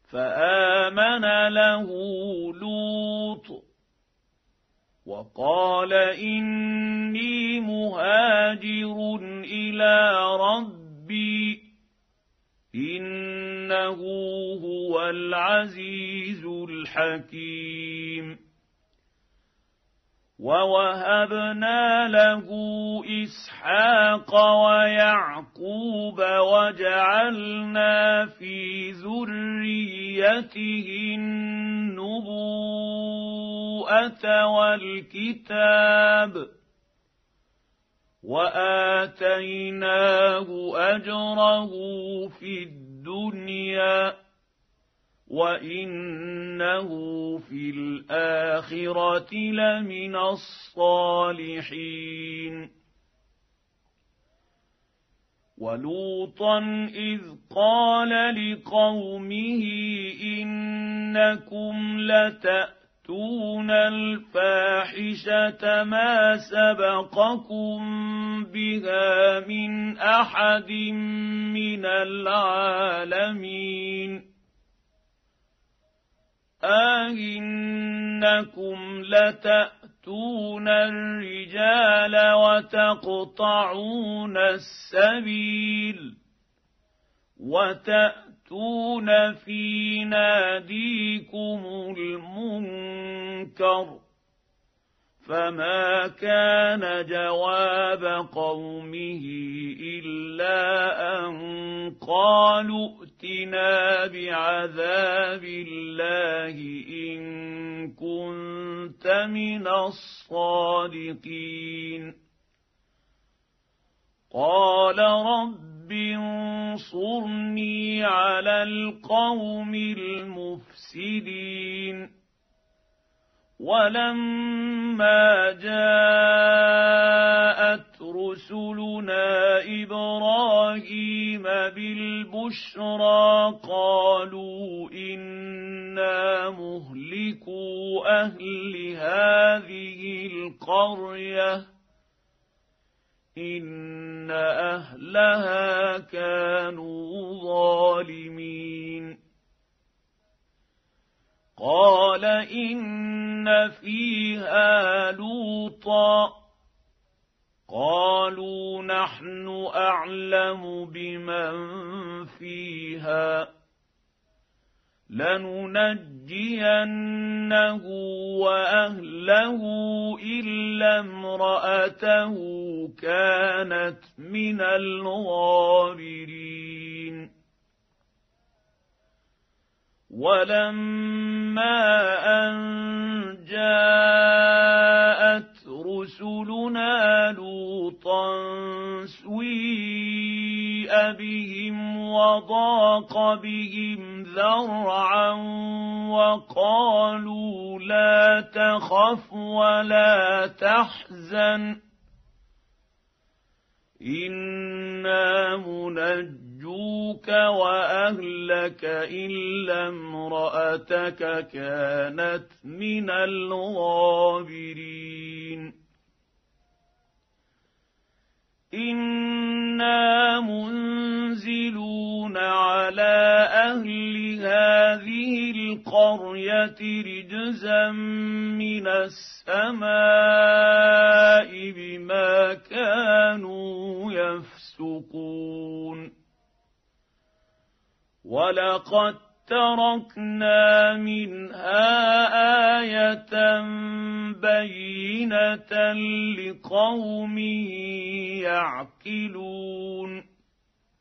فآمن له لوط وقال إني مهاجر إلى ربي إنه هو العزيز الحكيم. ووهبنا له إسحاق ويعقوب وجعلنا في ذريته النبوءة والكتاب وآتيناه أجره في الدنيا وإنه في الآخرة لمن الصالحين. ولوطا إذ قال لقومه إنكم لتأتون الفاحشة ما سبقكم بها من أحد من العالمين أئنكم لتأتون الرجال وتقطعون السبيل وتأتون في ناديكم المنكر. فما كان جواب قومه إلا أن قالوا ائتنا بعذاب الله إن كنت من الصادقين. قال رب انصرني على القوم المفسدين. ولما جاءت رسلنا إبراهيم بالبشرى قالوا إنا مهلكو أهل هذه القرية إن أهلها كانوا ظالمين. قال إن فيها لوطا قالوا نحن أعلم بمن فيها لننجينه وأهله إلا امرأته كانت من الغابرين. ولما أن جاءت رسلنا لوطا سيء بهم وضاق بهم ذرعا وقالوا لا تخف ولا تحزن إنا منجوك وأهلك إلا امرأتك كانت من الغابرين. إنا منزلون على أهل هذه القرية رجزا من السماء بما كانوا يفسقون. ولقد تركنا منها آية بينة لقوم يعقلون.